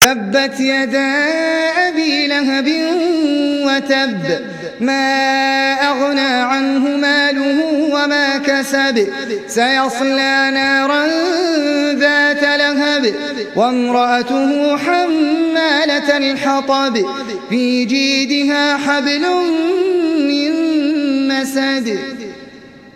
تبت يدا أبي لهب وتب ما أغنى عنه ماله وما كسب سيصلى نارا ذات لهب وامرأته حمالة الحطب في جيدها حبل من مسد